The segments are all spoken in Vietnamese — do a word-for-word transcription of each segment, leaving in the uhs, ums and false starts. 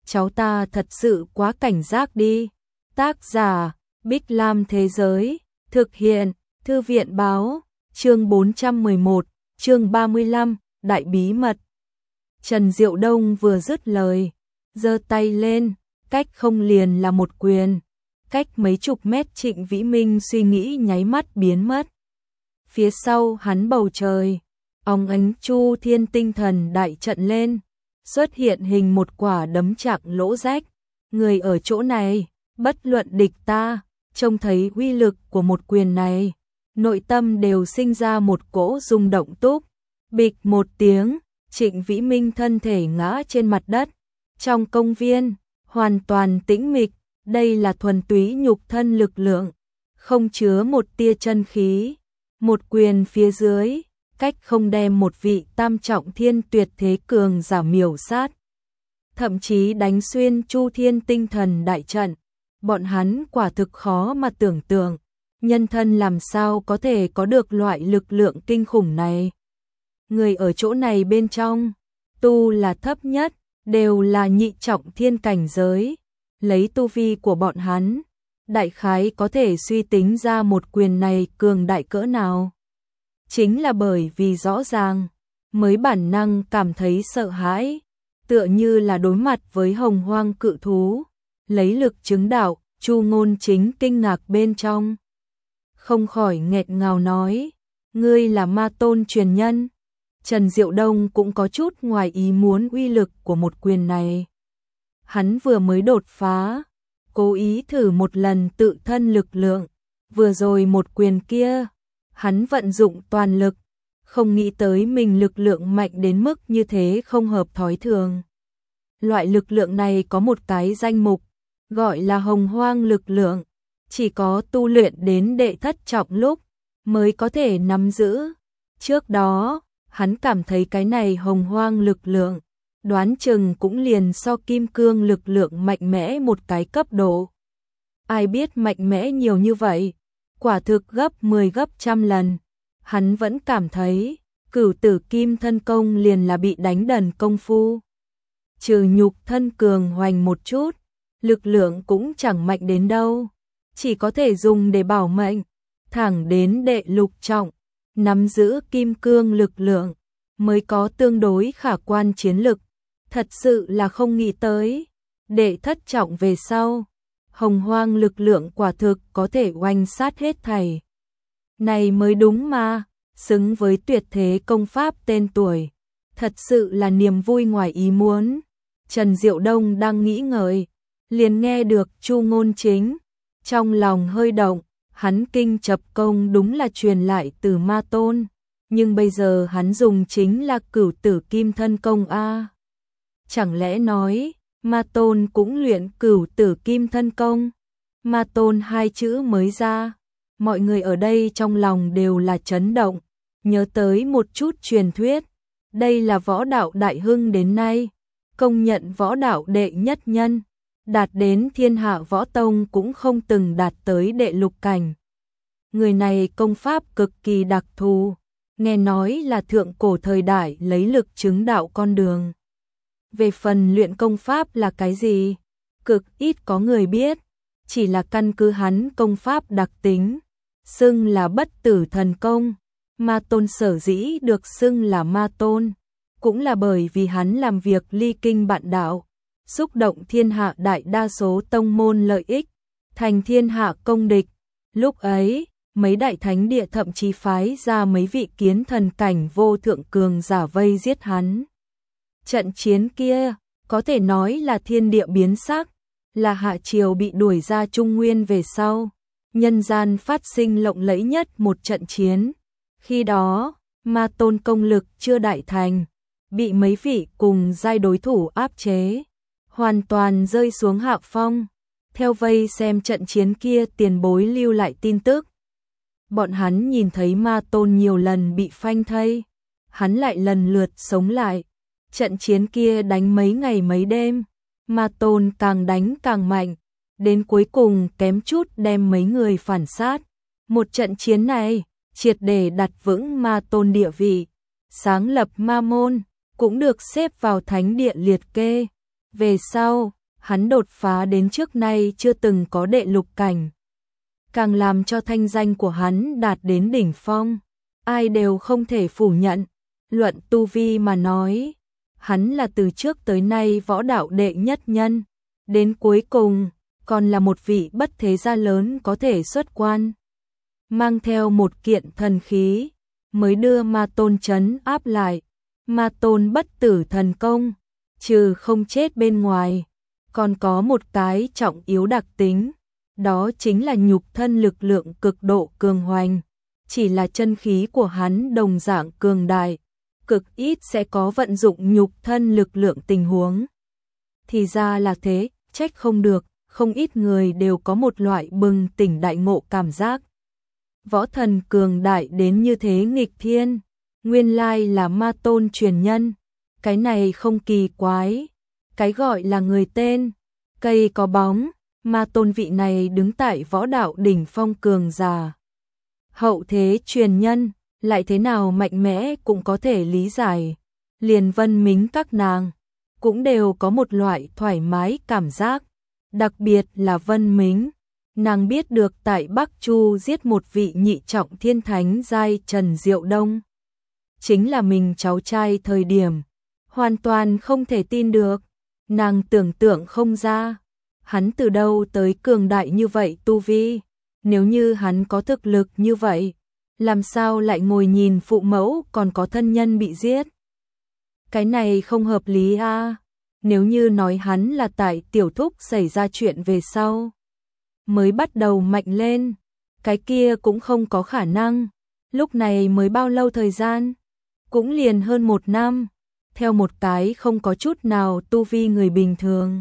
cháu ta thật sự quá cảnh giác đi. Tác giả, Bích Lam Thế Giới, thực hiện, Thư viện Báo, chương bốn trăm mười một, chương ba mươi lăm, Đại Bí Mật. Trần Diệu Đông vừa dứt lời, giơ tay lên, cách không liền là một quyền, cách mấy chục mét Trịnh Vĩ Minh suy nghĩ nháy mắt biến mất. Phía sau hắn bầu trời, óng ánh Chu Thiên tinh thần đại trận lên, xuất hiện hình một quả đấm chạc lỗ rách. Người ở chỗ này, bất luận địch ta, trông thấy uy lực của một quyền này, nội tâm đều sinh ra một cỗ rung động túc. Bịch một tiếng, Trịnh Vĩ Minh thân thể ngã trên mặt đất. Trong công viên, hoàn toàn tĩnh mịch, đây là thuần túy nhục thân lực lượng, không chứa một tia chân khí. Một quyền phía dưới, cách không đem một vị tam trọng thiên tuyệt thế cường giả miểu sát. Thậm chí đánh xuyên Chu Thiên tinh thần đại trận. Bọn hắn quả thực khó mà tưởng tượng, nhân thân làm sao có thể có được loại lực lượng kinh khủng này. Người ở chỗ này bên trong, tu là thấp nhất, đều là nhị trọng thiên cảnh giới. Lấy tu vi của bọn hắn, đại khái có thể suy tính ra một quyền này cường đại cỡ nào. Chính là bởi vì rõ ràng, mới bản năng cảm thấy sợ hãi, tựa như là đối mặt với hồng hoang cự thú. Lấy lực chứng đạo, Chu Ngôn Chính kinh ngạc bên trong, không khỏi nghẹt ngào nói, ngươi là ma tôn truyền nhân. Trần Diệu Đông cũng có chút ngoài ý muốn uy lực của một quyền này. Hắn vừa mới đột phá, cố ý thử một lần tự thân lực lượng, vừa rồi một quyền kia, hắn vận dụng toàn lực, không nghĩ tới mình lực lượng mạnh đến mức như thế không hợp thói thường. Loại lực lượng này có một cái danh mục, gọi là hồng hoang lực lượng, chỉ có tu luyện đến đệ thất trọng lúc mới có thể nắm giữ. Trước đó, hắn cảm thấy cái này hồng hoang lực lượng, đoán chừng cũng liền so kim cương lực lượng mạnh mẽ một cái cấp độ. Ai biết mạnh mẽ nhiều như vậy, quả thực gấp mười gấp trăm lần. Hắn vẫn cảm thấy, Cửu Tử Kim Thân Công liền là bị đánh đần công phu. Trừ nhục thân cường hoành một chút, lực lượng cũng chẳng mạnh đến đâu, chỉ có thể dùng để bảo mệnh. Thẳng đến đệ lục trọng, nắm giữ kim cương lực lượng, mới có tương đối khả quan chiến lực. Thật sự là không nghĩ tới, đệ thất trọng về sau, hồng hoang lực lượng quả thực có thể oanh sát hết thảy. Này mới đúng mà, xứng với tuyệt thế công pháp tên tuổi. Thật sự là niềm vui ngoài ý muốn. Trần Diệu Đông đang nghĩ ngợi, liền nghe được Chu Ngôn Chính, trong lòng hơi động. Hắn kinh chập công đúng là truyền lại từ ma tôn, nhưng bây giờ hắn dùng chính là Cửu Tử Kim Thân Công a. Chẳng lẽ nói, ma tôn cũng luyện Cửu Tử Kim Thân Công? Ma tôn hai chữ mới ra, mọi người ở đây trong lòng đều là chấn động, nhớ tới một chút truyền thuyết. Đây là võ đạo đại hưng đến nay, công nhận võ đạo đệ nhất nhân, đạt đến thiên hạ võ tông cũng không từng đạt tới đệ lục cảnh. Người này công pháp cực kỳ đặc thù, nghe nói là thượng cổ thời đại lấy lực chứng đạo con đường. Về phần luyện công pháp là cái gì, cực ít có người biết, chỉ là căn cứ hắn công pháp đặc tính, xưng là bất tử thần công. Ma tôn sở dĩ được xưng là ma tôn, cũng là bởi vì hắn làm việc ly kinh bạn đạo, xúc động thiên hạ đại đa số tông môn lợi ích, thành thiên hạ công địch. Lúc ấy, mấy đại thánh địa thậm chí phái ra mấy vị kiến thần cảnh vô thượng cường giả vây giết hắn. Trận chiến kia, có thể nói là thiên địa biến sắc, là hạ triều bị đuổi ra Trung Nguyên về sau, nhân gian phát sinh lộng lẫy nhất một trận chiến. Khi đó, ma tôn công lực chưa đại thành, bị mấy vị cùng giai đối thủ áp chế, hoàn toàn rơi xuống hạ phong. Theo vây xem trận chiến kia tiền bối lưu lại tin tức, bọn hắn nhìn thấy ma tôn nhiều lần bị phanh thây, hắn lại lần lượt sống lại. Trận chiến kia đánh mấy ngày mấy đêm, ma tôn càng đánh càng mạnh, đến cuối cùng kém chút đem mấy người phản sát. Một trận chiến này, triệt để đặt vững ma tôn địa vị, sáng lập ma môn, cũng được xếp vào thánh địa liệt kê. Về sau, hắn đột phá đến trước nay chưa từng có đệ lục cảnh, càng làm cho thanh danh của hắn đạt đến đỉnh phong, ai đều không thể phủ nhận. Luận tu vi mà nói, hắn là từ trước tới nay võ đạo đệ nhất nhân, đến cuối cùng còn là một vị bất thế gia lớn có thể xuất quan, mang theo một kiện thần khí, mới đưa Ma Tôn trấn áp lại. Ma Tôn bất tử thần công, trừ không chết bên ngoài, còn có một cái trọng yếu đặc tính, đó chính là nhục thân lực lượng cực độ cường hoành, chỉ là chân khí của hắn đồng dạng cường đại, cực ít sẽ có vận dụng nhục thân lực lượng tình huống. Thì ra là thế, trách không được, không ít người đều có một loại bừng tỉnh đại ngộ cảm giác. Võ thần cường đại đến như thế nghịch thiên, nguyên lai là Ma Tôn truyền nhân, cái này không kỳ quái, cái gọi là người tên, cây có bóng, Ma Tôn vị này đứng tại võ đạo đỉnh phong cường giả. Hậu thế truyền nhân, lại thế nào mạnh mẽ cũng có thể lý giải, liền Vân Mính các nàng, cũng đều có một loại thoải mái cảm giác, đặc biệt là Vân Mính. Nàng biết được tại Bắc Chu giết một vị nhị trọng thiên thánh giai Trần Diệu Đông, chính là mình cháu trai thời điểm, hoàn toàn không thể tin được, nàng tưởng tượng không ra, hắn từ đâu tới cường đại như vậy tu vi, nếu như hắn có thực lực như vậy, làm sao lại ngồi nhìn phụ mẫu còn có thân nhân bị giết. Cái này không hợp lý a. À? Nếu như nói hắn là tại tiểu thúc xảy ra chuyện về sau mới bắt đầu mạnh lên, cái kia cũng không có khả năng. Lúc này mới bao lâu thời gian? Cũng liền hơn một năm, theo một cái không có chút nào tu vi người bình thường,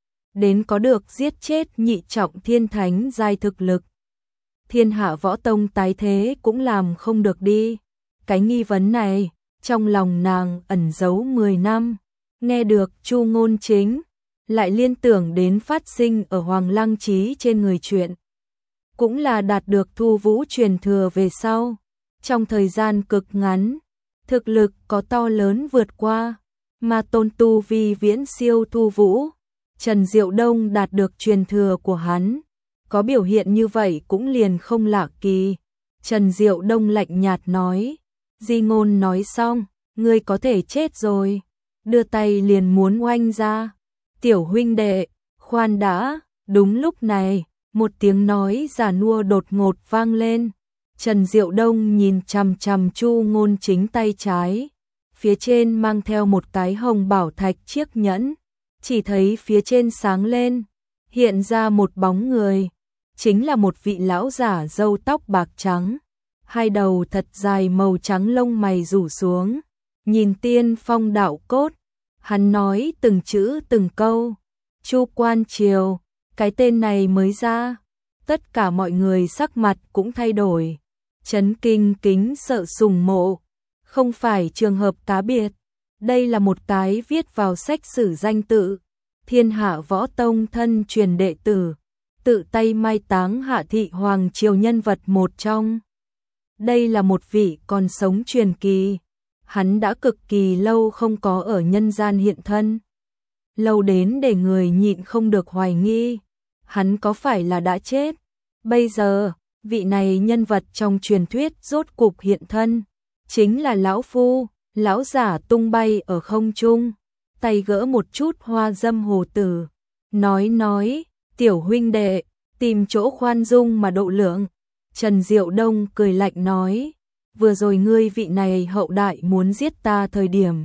đến có được giết chết nhị trọng thiên thánh giai thực lực. Thiên Hạ Võ Tông tái thế cũng làm không được đi. Cái nghi vấn này, trong lòng nàng ẩn giấu mười năm, nghe được Chu Ngôn Chính, lại liên tưởng đến phát sinh ở Hoàng Lăng Chí trên người chuyện. Cũng là đạt được Thu Vũ truyền thừa về sau, trong thời gian cực ngắn, thực lực có to lớn vượt qua, mà tôn tu vi viễn siêu Thu Vũ. Trần Diệu Đông đạt được truyền thừa của hắn, có biểu hiện như vậy cũng liền không lạ kỳ. Trần Diệu Đông lạnh nhạt nói, Di Ngôn nói xong, ngươi có thể chết rồi, đưa tay liền muốn oanh ra. Tiểu huynh đệ, khoan đã. Đúng lúc này, một tiếng nói già nua đột ngột vang lên. Trần Diệu Đông nhìn chằm chằm Chu Ngôn Chính tay trái, phía trên mang theo một cái hồng bảo thạch chiếc nhẫn, chỉ thấy phía trên sáng lên, hiện ra một bóng người, chính là một vị lão giả râu tóc bạc trắng, hai đầu thật dài màu trắng lông mày rủ xuống, nhìn tiên phong đạo cốt, hắn nói từng chữ từng câu, Chu Quan Triều, cái tên này mới ra, tất cả mọi người sắc mặt cũng thay đổi, chấn kinh kính sợ sùng mộ, không phải trường hợp cá biệt, đây là một cái viết vào sách sử danh tự, Thiên Hạ Võ Tông thân truyền đệ tử, tự tay mai táng Hạ Thị Hoàng Triều nhân vật một trong. Đây là một vị còn sống truyền kỳ, hắn đã cực kỳ lâu không có ở nhân gian hiện thân, lâu đến để người nhịn không được hoài nghi, hắn có phải là đã chết. Bây giờ, vị này nhân vật trong truyền thuyết rốt cục hiện thân, chính là lão phu. Lão giả tung bay ở không trung, tay gỡ một chút hoa dâm hồ tử, nói nói, tiểu huynh đệ, tìm chỗ khoan dung mà độ lượng. Trần Diệu Đông cười lạnh nói, vừa rồi ngươi vị này hậu đại muốn giết ta thời điểm,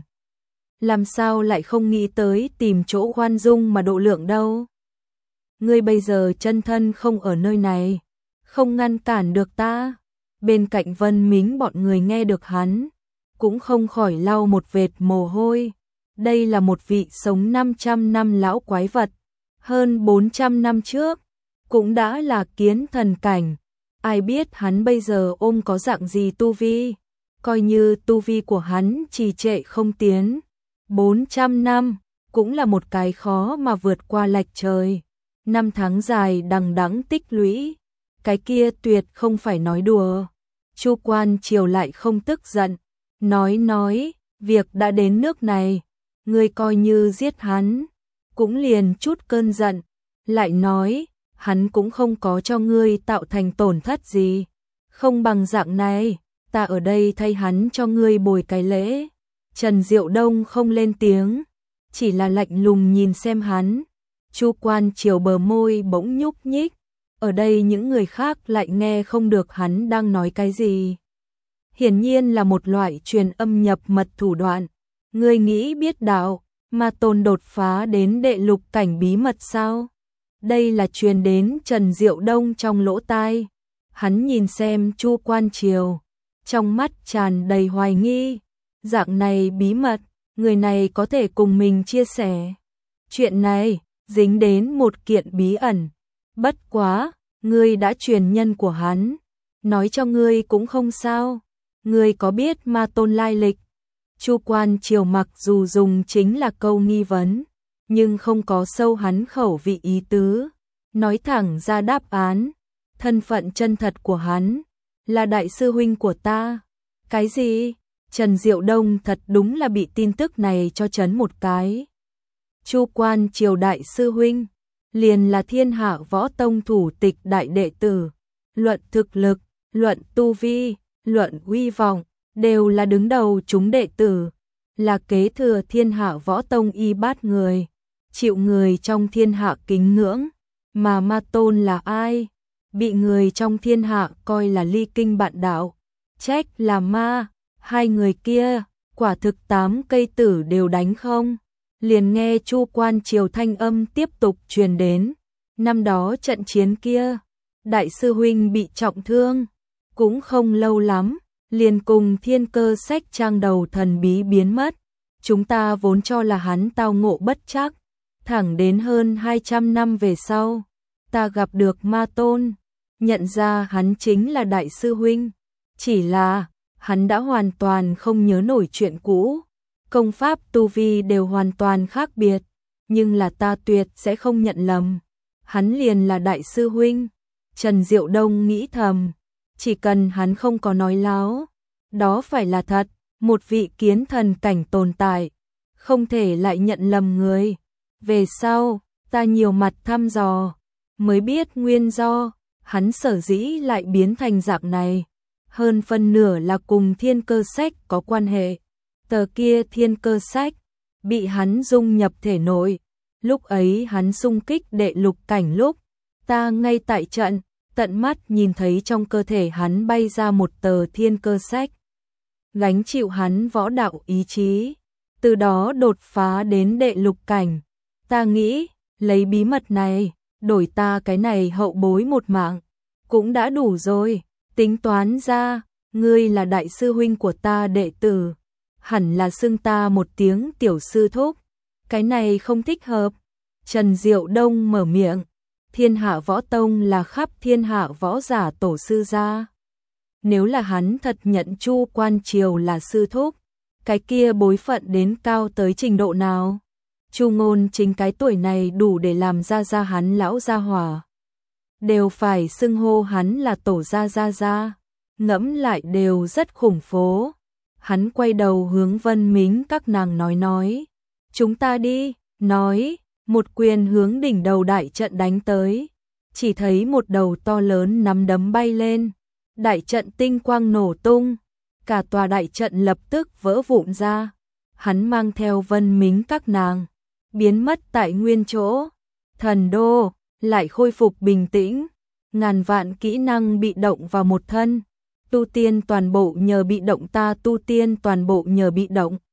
làm sao lại không nghĩ tới tìm chỗ khoan dung mà độ lượng đâu. Ngươi bây giờ chân thân không ở nơi này, không ngăn cản được ta. Bên cạnh Vân Mính bọn người nghe được hắn, cũng không khỏi lau một vệt mồ hôi. Đây là một vị sống năm trăm năm lão quái vật, hơn bốn trăm năm trước, cũng đã là kiến thần cảnh. Ai biết hắn bây giờ ôm có dạng gì tu vi, coi như tu vi của hắn trì trệ không tiến. bốn trăm năm, cũng là một cái khó mà vượt qua lệch trời. Năm tháng dài đằng đẵng tích lũy, cái kia tuyệt không phải nói đùa. Chu Quan Triều lại không tức giận, nói nói, việc đã đến nước này, ngươi coi như giết hắn, cũng liền chút cơn giận, lại nói, hắn cũng không có cho ngươi tạo thành tổn thất gì, không bằng dạng này, ta ở đây thay hắn cho ngươi bồi cái lễ. Trần Diệu Đông không lên tiếng, chỉ là lạnh lùng nhìn xem hắn. Chu Quan Triều bờ môi bỗng nhúc nhích, ở đây những người khác lại nghe không được hắn đang nói cái gì. Hiển nhiên là một loại truyền âm nhập mật thủ đoạn. Ngươi nghĩ biết đạo, Ma Tôn đột phá đến đệ lục cảnh bí mật sao? Đây là truyền đến Trần Diệu Đông trong lỗ tai. Hắn nhìn xem Chu Quan Triều, trong mắt tràn đầy hoài nghi. Dạng này bí mật, người này có thể cùng mình chia sẻ. Chuyện này dính đến một kiện bí ẩn. Bất quá, ngươi đã truyền nhân của hắn, nói cho ngươi cũng không sao. Ngươi có biết Ma Tôn lai lịch? Chu Quan Triều mặc dù dùng chính là câu nghi vấn, nhưng không có sâu hắn khẩu vị ý tứ, nói thẳng ra đáp án. Thân phận chân thật của hắn là đại sư huynh của ta. Cái gì? Trần Diệu Đông thật đúng là bị tin tức này cho chấn một cái. Chu Quan Triều đại sư huynh liền là Thiên Hạ Võ Tông thủ tịch đại đệ tử, luận thực lực, luận tu vi, luận uy vọng, đều là đứng đầu chúng đệ tử, là kế thừa Thiên Hạ Võ Tông y bát người, chịu người trong thiên hạ kính ngưỡng. Mà Ma Tôn là ai? Bị người trong thiên hạ coi là ly kinh bạn đạo, trách là ma. Hai người kia, quả thực tám cây tử đều đánh không. Liền nghe Chu Quan Triều thanh âm tiếp tục truyền đến. Năm đó trận chiến kia, đại sư huynh bị trọng thương, cũng không lâu lắm, liền cùng Thiên Cơ Sách trang đầu thần bí biến mất. Chúng ta vốn cho là hắn tao ngộ bất trắc, thẳng đến hơn hai trăm năm về sau, ta gặp được Ma Tôn, nhận ra hắn chính là đại sư huynh, chỉ là hắn đã hoàn toàn không nhớ nổi chuyện cũ, công pháp tu vi đều hoàn toàn khác biệt, nhưng là ta tuyệt sẽ không nhận lầm, hắn liền là đại sư huynh. Trần Diệu Đông nghĩ thầm, chỉ cần hắn không có nói láo, đó phải là thật, một vị kiến thần cảnh tồn tại, không thể lại nhận lầm người. Về sau, ta nhiều mặt thăm dò, mới biết nguyên do, hắn sở dĩ lại biến thành dạng này. Hơn phân nửa là cùng Thiên Cơ Sách có quan hệ. Tờ kia Thiên Cơ Sách bị hắn dung nhập thể nội. Lúc ấy hắn xung kích đệ lục cảnh lúc, ta ngay tại trận, tận mắt nhìn thấy trong cơ thể hắn bay ra một tờ Thiên Cơ Sách, gánh chịu hắn võ đạo ý chí, từ đó đột phá đến đệ lục cảnh. Ta nghĩ, lấy bí mật này, đổi ta cái này hậu bối một mạng, cũng đã đủ rồi. Tính toán ra, ngươi là đại sư huynh của ta đệ tử, hẳn là xưng ta một tiếng tiểu sư thúc, cái này không thích hợp. Trần Diệu Đông mở miệng, Thiên Hạ Võ Tông là khắp thiên hạ võ giả tổ sư gia. Nếu là hắn thật nhận Chu Quan Triều là sư thúc, cái kia bối phận đến cao tới trình độ nào? Chu Ngôn chính cái tuổi này đủ để làm ra ra hắn lão gia hỏa, đều phải xưng hô hắn là tổ gia gia gia, ngẫm lại đều rất khủng phố. Hắn quay đầu hướng Vân Mính các nàng nói nói, chúng ta đi, nói, một quyền hướng đỉnh đầu đại trận đánh tới, chỉ thấy một đầu to lớn nắm đấm bay lên, đại trận tinh quang nổ tung, cả tòa đại trận lập tức vỡ vụn ra, hắn mang theo Vân Mính các nàng, biến mất tại nguyên chỗ, thần đô lại khôi phục bình tĩnh, ngàn vạn kỹ năng bị động vào một thân, tu tiên toàn bộ nhờ bị động, ta tu tiên toàn bộ nhờ bị động.